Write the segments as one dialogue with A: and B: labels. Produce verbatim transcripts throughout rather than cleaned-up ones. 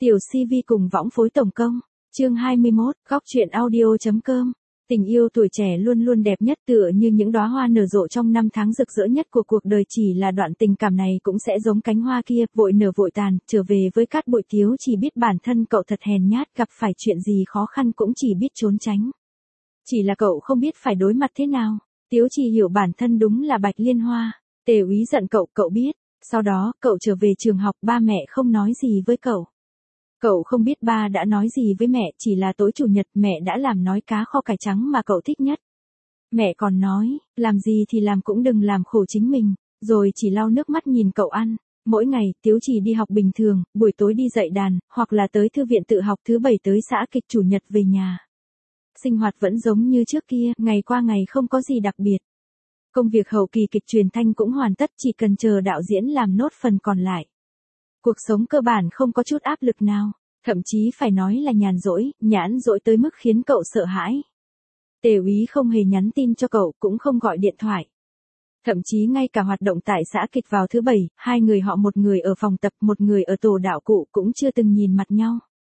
A: Tiểu xê vê cùng võng phối tổng công. Chương hai mươi mốt, góc truyện audio.com. Tình yêu tuổi trẻ luôn luôn đẹp nhất, tựa như những đóa hoa nở rộ trong năm tháng rực rỡ nhất của cuộc đời, chỉ là đoạn tình cảm này cũng sẽ giống cánh hoa kia, vội nở vội tàn. Trở về với cát bụi, Tiếu chỉ biết bản thân cậu thật hèn nhát, gặp phải chuyện gì khó khăn cũng chỉ biết trốn tránh. Chỉ là cậu không biết phải đối mặt thế nào. Tiếu chỉ hiểu bản thân đúng là bạch liên hoa. Tề úy giận cậu, cậu biết. Sau đó, cậu trở về trường học, ba mẹ không nói gì với cậu. Cậu không biết ba đã nói gì với mẹ, chỉ là tối chủ nhật mẹ đã làm nói cá kho cải trắng mà cậu thích nhất. Mẹ còn nói, làm gì thì làm cũng đừng làm khổ chính mình, rồi chỉ lau nước mắt nhìn cậu ăn. Mỗi ngày, Tiếu chỉ đi học bình thường, buổi tối đi dạy đàn, hoặc là tới thư viện tự học, thứ bảy tới xã kịch, chủ nhật về nhà. Sinh hoạt vẫn giống như trước kia, ngày qua ngày không có gì đặc biệt. Công việc hậu kỳ kịch truyền thanh cũng hoàn tất, chỉ cần chờ đạo diễn làm nốt phần còn lại. Cuộc sống cơ bản không có chút áp lực nào, thậm chí phải nói là nhàn rỗi, nhãn rỗi tới mức khiến cậu sợ hãi. Tề úy không hề nhắn tin cho cậu, cũng không gọi điện thoại. Thậm chí ngay cả hoạt động tại xã kịch vào thứ bảy, hai người họ, một người ở phòng tập, một người ở tổ đạo cụ, cũng chưa từng nhìn mặt nhau.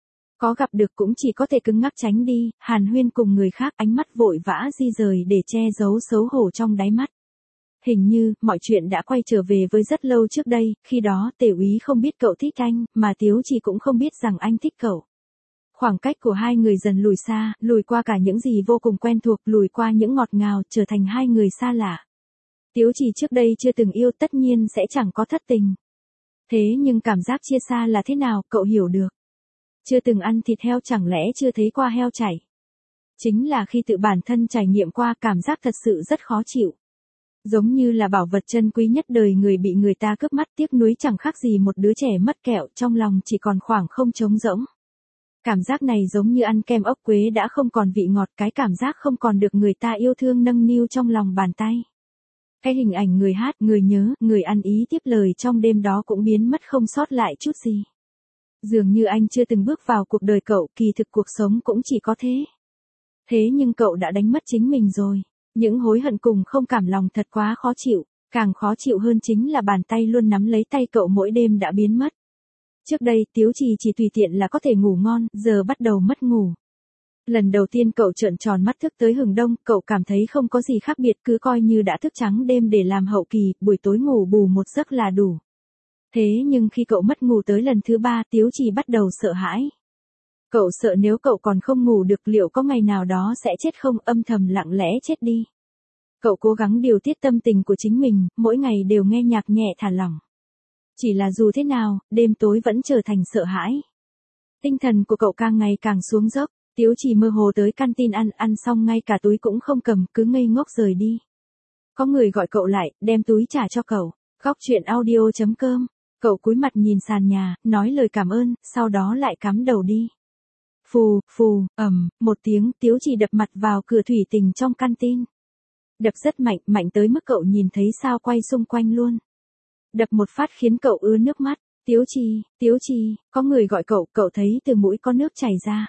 A: Có gặp được cũng chỉ có thể cứng ngắc tránh đi, hàn huyên cùng người khác, ánh mắt vội vã di rời để che giấu xấu hổ trong đáy mắt. Hình như, mọi chuyện đã quay trở về với rất lâu trước đây, khi đó Tề úy không biết cậu thích anh, mà Tiếu chỉ cũng không biết rằng anh thích cậu. Khoảng cách của hai người dần lùi xa, lùi qua cả những gì vô cùng quen thuộc, lùi qua những ngọt ngào, trở thành hai người xa lạ. Tiếu chỉ trước đây chưa từng yêu, tất nhiên sẽ chẳng có thất tình. Thế nhưng cảm giác chia xa là thế nào, cậu hiểu được. Chưa từng ăn thịt heo, chẳng lẽ chưa thấy qua heo chảy. Chính là khi tự bản thân trải nghiệm qua, cảm giác thật sự rất khó chịu. Giống như là bảo vật chân quý nhất đời người bị người ta cướp mất, tiếc nuối chẳng khác gì một đứa trẻ mất kẹo, trong lòng chỉ còn khoảng không trống rỗng. Cảm giác này giống như ăn kem ốc quế đã không còn vị ngọt, cái cảm giác không còn được người ta yêu thương nâng niu trong lòng bàn tay. Cái hình ảnh người hát, người nhớ, người ăn ý tiếp lời trong đêm đó cũng biến mất không sót lại chút gì. Dường như anh chưa từng bước vào cuộc đời cậu, kỳ thực cuộc sống cũng chỉ có thế. Thế nhưng cậu đã đánh mất chính mình rồi. Những hối hận cùng không cảm lòng thật quá khó chịu, càng khó chịu hơn chính là bàn tay luôn nắm lấy tay cậu mỗi đêm đã biến mất. Trước đây Tiếu chỉ chỉ tùy tiện là có thể ngủ ngon, giờ bắt đầu mất ngủ. Lần đầu tiên cậu trợn tròn mắt thức tới hừng đông, cậu cảm thấy không có gì khác biệt, cứ coi như đã thức trắng đêm để làm hậu kỳ, buổi tối ngủ bù một giấc là đủ. Thế nhưng khi cậu mất ngủ tới lần thứ ba, Tiếu chỉ bắt đầu sợ hãi. Cậu sợ nếu cậu còn không ngủ được liệu có ngày nào đó sẽ chết không, âm thầm lặng lẽ chết đi. Cậu cố gắng điều tiết tâm tình của chính mình, mỗi ngày đều nghe nhạc nhẹ thả lỏng. Chỉ là dù thế nào, đêm tối vẫn trở thành sợ hãi. Tinh thần của cậu càng ngày càng xuống dốc, Tiếu chỉ mơ hồ tới canteen ăn, ăn xong ngay cả túi cũng không cầm, cứ ngây ngốc rời đi. Có người gọi cậu lại, đem túi trả cho cậu. Góc truyện audio.com. Cậu cúi mặt nhìn sàn nhà, nói lời cảm ơn, sau đó lại cắm đầu đi. Phù, phù, ầm, một tiếng, Tiếu chỉ đập mặt vào cửa thủy tinh trong canteen. Đập rất mạnh, mạnh tới mức cậu nhìn thấy sao quay xung quanh luôn. Đập một phát khiến cậu ứa nước mắt. Tiếu chi, Tiếu chi, có người gọi cậu, cậu thấy từ mũi có nước chảy ra.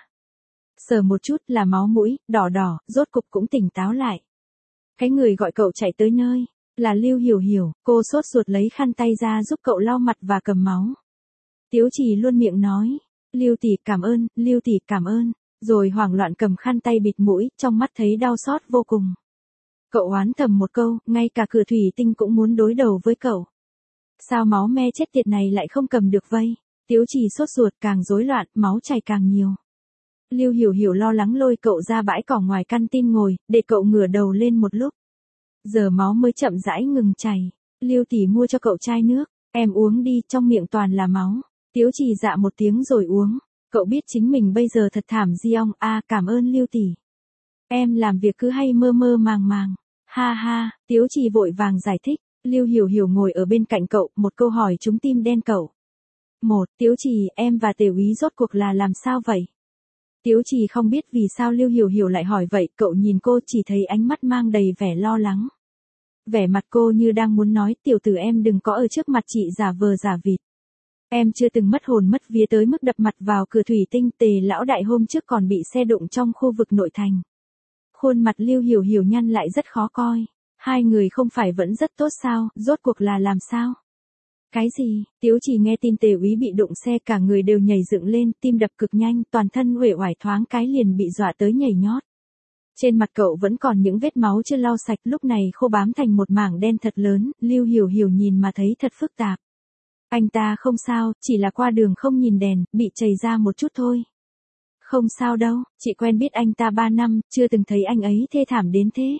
A: Sờ một chút là máu mũi, đỏ đỏ, rốt cục cũng tỉnh táo lại. Cái người gọi cậu chạy tới nơi, là Lưu Hiểu Hiểu, cô sốt ruột lấy khăn tay ra giúp cậu lau mặt và cầm máu. Tiếu chỉ luôn miệng nói. Lưu tỷ cảm ơn, Lưu tỷ cảm ơn, rồi hoảng loạn cầm khăn tay bịt mũi, trong mắt thấy đau xót vô cùng. Cậu oán thầm một câu, ngay cả cửa thủy tinh cũng muốn đối đầu với cậu. Sao máu me chết tiệt này lại không cầm được vây? Tiếu chỉ sốt ruột càng rối loạn, máu chảy càng nhiều. Lưu Hiểu Hiểu lo lắng lôi cậu ra bãi cỏ ngoài canteen ngồi, để cậu ngửa đầu lên một lúc. Giờ máu mới chậm rãi ngừng chảy. Lưu tỷ mua cho cậu chai nước, em uống đi, trong miệng toàn là máu. Tiếu chỉ dạ một tiếng rồi uống. Cậu biết chính mình bây giờ thật thảm di ong, a à, cảm ơn Lưu tỷ. Em làm việc cứ hay mơ mơ màng màng. Ha ha, Tiếu chỉ vội vàng giải thích. Lưu Hiểu Hiểu ngồi ở bên cạnh cậu, một câu hỏi trúng tim đen cậu. Một, Tiếu chỉ, em và Tề úy rốt cuộc là làm sao vậy? Tiếu chỉ không biết vì sao Lưu Hiểu Hiểu lại hỏi vậy, cậu nhìn cô chỉ thấy ánh mắt mang đầy vẻ lo lắng. Vẻ mặt cô như đang muốn nói, tiểu tử em đừng có ở trước mặt chị giả vờ giả vịt. Em chưa từng mất hồn mất vía tới mức đập mặt vào cửa thủy tinh, Tề lão đại hôm trước còn bị xe đụng trong khu vực nội thành. Khuôn mặt Lưu Hiểu Hiểu nhăn lại rất khó coi. Hai người không phải vẫn rất tốt sao, rốt cuộc là làm sao? Cái gì? Tiếu Trì nghe tin Tề Úy bị đụng xe cả người đều nhảy dựng lên, tim đập cực nhanh, toàn thân uể oải thoáng cái liền bị dọa tới nhảy nhót. Trên mặt cậu vẫn còn những vết máu chưa lau sạch, lúc này khô bám thành một mảng đen thật lớn, Lưu Hiểu Hiểu nhìn mà thấy thật phức tạp. Anh ta không sao, chỉ là qua đường không nhìn đèn, bị chảy ra một chút thôi. Không sao đâu, chị quen biết anh ta ba năm, chưa từng thấy anh ấy thê thảm đến thế.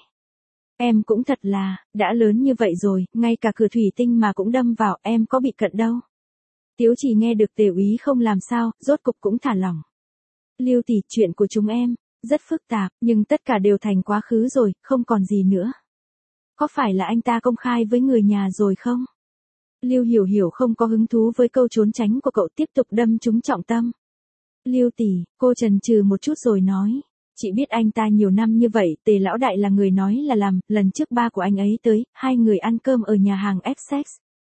A: Em cũng thật là, đã lớn như vậy rồi, ngay cả cửa thủy tinh mà cũng đâm vào, em có bị cận đâu. Tiếu Trì nghe được Tề Úy không làm sao, rốt cục cũng thả lỏng. Lưu tỷ, chuyện của chúng em rất phức tạp, nhưng tất cả đều thành quá khứ rồi, không còn gì nữa. Có phải là anh ta công khai với người nhà rồi không? Lưu Hiểu Hiểu không có hứng thú với câu trốn tránh của cậu, tiếp tục đâm trúng trọng tâm. Lưu tỷ, cô chần chừ một chút rồi nói. Chị biết anh ta nhiều năm như vậy, Tề lão đại là người nói là làm, lần trước ba của anh ấy tới, hai người ăn cơm ở nhà hàng Essex.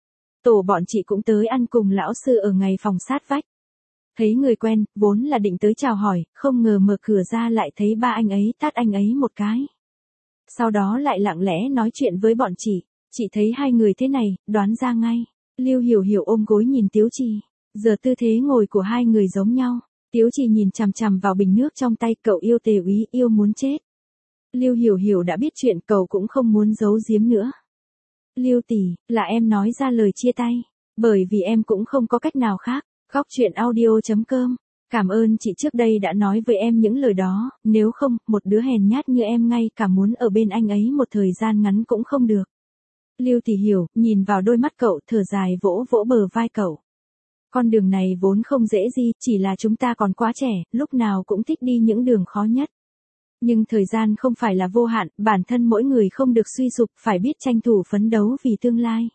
A: Tổ bọn chị cũng tới ăn cùng lão sư ở ngày phòng sát vách. Thấy người quen, vốn là định tới chào hỏi, không ngờ mở cửa ra lại thấy ba anh ấy tát anh ấy một cái. Sau đó lại lặng lẽ nói chuyện với bọn chị, chị thấy hai người thế này, đoán ra ngay. Lưu Hiểu Hiểu ôm gối nhìn Tiếu Trì, giờ tư thế ngồi của hai người giống nhau. Tiếu Trì nhìn chằm chằm vào bình nước trong tay, cậu yêu Tề Úy, yêu muốn chết. Lưu Hiểu Hiểu đã biết chuyện, cậu cũng không muốn giấu giếm nữa. Lưu tỷ, là em nói ra lời chia tay, bởi vì em cũng không có cách nào khác. Góc truyện audio chấm com. Cảm ơn chị trước đây đã nói với em những lời đó, nếu không, một đứa hèn nhát như em ngay cả muốn ở bên anh ấy một thời gian ngắn cũng không được. Lưu tỷ hiểu, nhìn vào đôi mắt cậu, thở dài vỗ vỗ bờ vai cậu. Con đường này vốn không dễ gì, chỉ là chúng ta còn quá trẻ, lúc nào cũng thích đi những đường khó nhất. Nhưng thời gian không phải là vô hạn, bản thân mỗi người không được suy sụp, phải biết tranh thủ phấn đấu vì tương lai.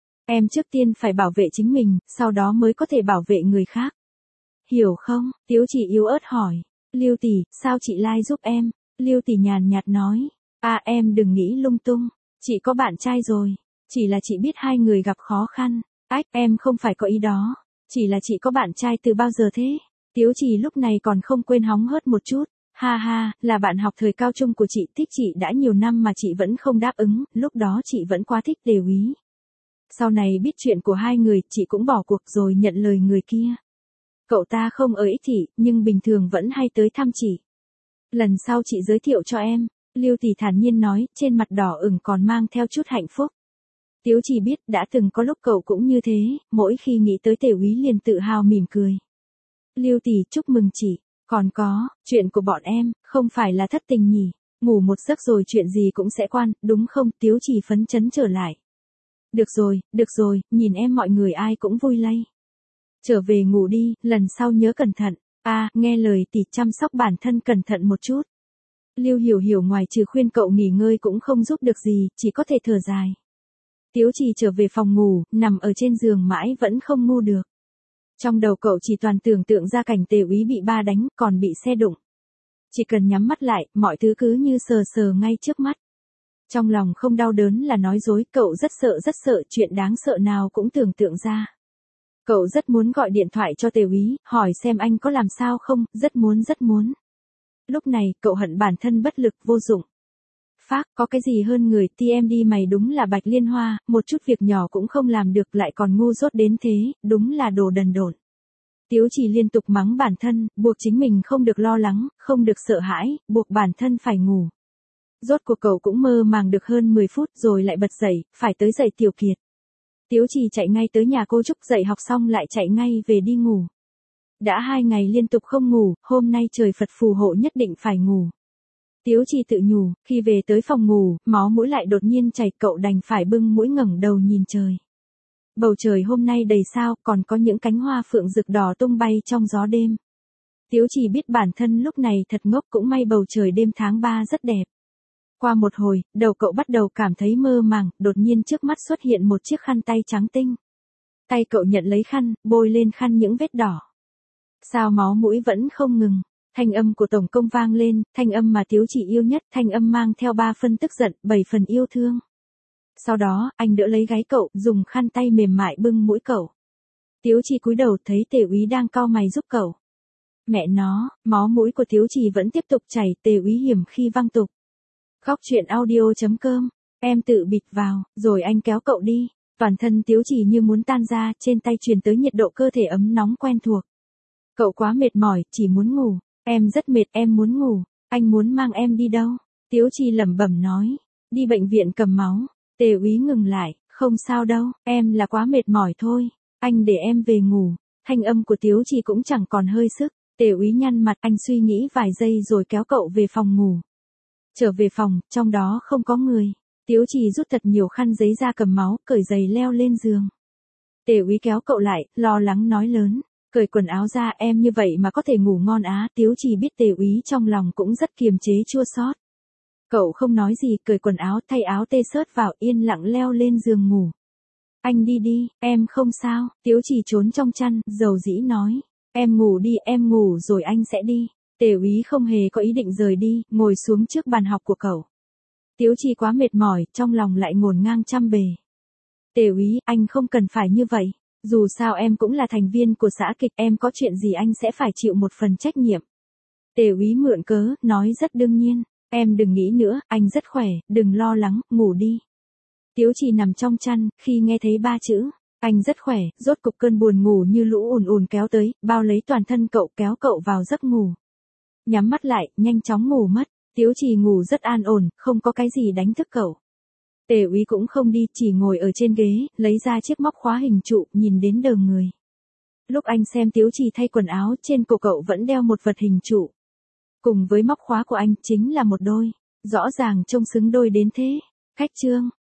A: Em trước tiên phải bảo vệ chính mình, sau đó mới có thể bảo vệ người khác. Hiểu không? Tiếu Trì yếu ớt hỏi. Lưu tỷ, sao chị lai giúp em? Lưu tỷ nhàn nhạt nói. À em đừng nghĩ lung tung, chị có bạn trai rồi. Chỉ là chị biết hai người gặp khó khăn. Ách, em không phải có ý đó. Chỉ là chị có bạn trai từ bao giờ thế? Tiếu Trì lúc này còn không quên hóng hớt một chút. Ha ha, là bạn học thời cao trung của chị, thích chị đã nhiều năm mà chị vẫn không đáp ứng, lúc đó chị vẫn quá thích Tề Úy. Sau này biết chuyện của hai người, chị cũng bỏ cuộc rồi nhận lời người kia. Cậu ta không ở ích thị, nhưng bình thường vẫn hay tới thăm chị. Lần sau chị giới thiệu cho em. Lưu tỷ thản nhiên nói, trên mặt đỏ ửng còn mang theo chút hạnh phúc. Tiếu Trì biết đã từng có lúc cậu cũng như thế, mỗi khi nghĩ tới Tề Úy liền tự hào mỉm cười. Lưu tỷ chúc mừng chị, còn có, chuyện của bọn em, không phải là thất tình nhỉ, ngủ một giấc rồi chuyện gì cũng sẽ quan, đúng không? Tiếu Trì phấn chấn trở lại. Được rồi, được rồi, nhìn em mọi người ai cũng vui lây. Trở về ngủ đi, lần sau nhớ cẩn thận. À, nghe lời tỷ, chăm sóc bản thân cẩn thận một chút. Lưu Hiểu Hiểu ngoài trừ khuyên cậu nghỉ ngơi cũng không giúp được gì, chỉ có thể thở dài. Tiếu Trì trở về phòng ngủ, nằm ở trên giường mãi vẫn không ngu được. Trong đầu cậu chỉ toàn tưởng tượng ra cảnh Tề Úy bị ba đánh, còn bị xe đụng. Chỉ cần nhắm mắt lại, mọi thứ cứ như sờ sờ ngay trước mắt. Trong lòng không đau đớn là nói dối, cậu rất sợ rất sợ, chuyện đáng sợ nào cũng tưởng tượng ra. Cậu rất muốn gọi điện thoại cho Tề Úy, hỏi xem anh có làm sao không, rất muốn rất muốn. Lúc này, cậu hận bản thân bất lực, vô dụng. Phác, có cái gì hơn người, tê em đê mày đúng là bạch liên hoa, một chút việc nhỏ cũng không làm được lại còn ngu dốt đến thế, đúng là đồ đần độn. Tiếu Trì liên tục mắng bản thân, buộc chính mình không được lo lắng, không được sợ hãi, buộc bản thân phải ngủ. Rốt cuộc cậu cũng mơ màng được hơn mười phút rồi lại bật dậy, phải tới dậy Tiểu Kiệt. Tiếu Trì chạy ngay tới nhà cô Trúc, dậy học xong lại chạy ngay về đi ngủ. Đã hai ngày liên tục không ngủ, hôm nay trời Phật phù hộ nhất định phải ngủ. Tiếu Trì tự nhủ, khi về tới phòng ngủ, máu mũi lại đột nhiên chảy, cậu đành phải bưng mũi ngẩng đầu nhìn trời. Bầu trời hôm nay đầy sao, còn có những cánh hoa phượng rực đỏ tung bay trong gió đêm. Tiếu Trì biết bản thân lúc này thật ngốc, cũng may bầu trời đêm tháng ba rất đẹp. Qua một hồi, đầu cậu bắt đầu cảm thấy mơ màng, đột nhiên trước mắt xuất hiện một chiếc khăn tay trắng tinh. Tay cậu nhận lấy khăn, bôi lên khăn những vết đỏ. Sao máu mũi vẫn không ngừng. Thanh âm của tổng công vang lên, thanh âm mà Tiếu Trì yêu nhất, thanh âm mang theo ba phần tức giận, bảy phần yêu thương. Sau đó, anh đỡ lấy gáy cậu, dùng khăn tay mềm mại bưng mũi cậu. Tiếu Trì cúi đầu thấy Tề Úy đang cau mày giúp cậu. Mẹ nó, máu mũi của Tiếu Trì vẫn tiếp tục chảy, Tề Úy hiểm khi văng tục. Góc truyện audio chấm com, em tự bịt vào, rồi anh kéo cậu đi. Toàn thân Tiếu Chỉ như muốn tan ra, trên tay truyền tới nhiệt độ cơ thể ấm nóng quen thuộc. Cậu quá mệt mỏi, chỉ muốn ngủ. Em rất mệt, em muốn ngủ. Anh muốn mang em đi đâu? Tiếu Chỉ lẩm bẩm nói. Đi bệnh viện cầm máu. Tề úy ngừng lại. Không sao đâu, em là quá mệt mỏi thôi. Anh để em về ngủ. Thanh âm của Tiếu Chỉ cũng chẳng còn hơi sức. Tề úy nhăn mặt, anh suy nghĩ vài giây rồi kéo cậu về phòng ngủ. Trở về phòng, trong đó không có người. Tiếu Chỉ rút thật nhiều khăn giấy ra cầm máu, cởi giày leo lên giường. Tề úy kéo cậu lại, lo lắng nói lớn. Cởi quần áo ra, em như vậy mà có thể ngủ ngon á. Tiếu Chỉ biết Tề úy trong lòng cũng rất kiềm chế chua xót. Cậu không nói gì, cởi quần áo, thay áo tê xớt vào, yên lặng leo lên giường ngủ. Anh đi đi, em không sao. Tiếu Chỉ trốn trong chăn, dầu dĩ nói. Em ngủ đi, em ngủ rồi anh sẽ đi. Tề úy không hề có ý định rời đi, ngồi xuống trước bàn học của cậu. Tiếu Chỉ quá mệt mỏi, trong lòng lại ngổn ngang trăm bề. Tề úy, anh không cần phải như vậy. Dù sao em cũng là thành viên của xã kịch, em có chuyện gì anh sẽ phải chịu một phần trách nhiệm. Tề úy mượn cớ, nói rất đương nhiên. Em đừng nghĩ nữa, anh rất khỏe, đừng lo lắng, ngủ đi. Tiếu Chỉ nằm trong chăn, khi nghe thấy ba chữ, anh rất khỏe, rốt cục cơn buồn ngủ như lũ ùn ùn kéo tới, bao lấy toàn thân cậu, kéo cậu vào giấc ngủ. Nhắm mắt lại, nhanh chóng ngủ mất. Tiếu Chỉ ngủ rất an ổn, không có cái gì đánh thức cậu. Tề úy cũng không đi, chỉ ngồi ở trên ghế, lấy ra chiếc móc khóa hình trụ, nhìn đến đờ người. Lúc anh xem Tiếu Chỉ thay quần áo, trên cổ cậu vẫn đeo một vật hình trụ. Cùng với móc khóa của anh, chính là một đôi. Rõ ràng trông xứng đôi đến thế. Khách trương.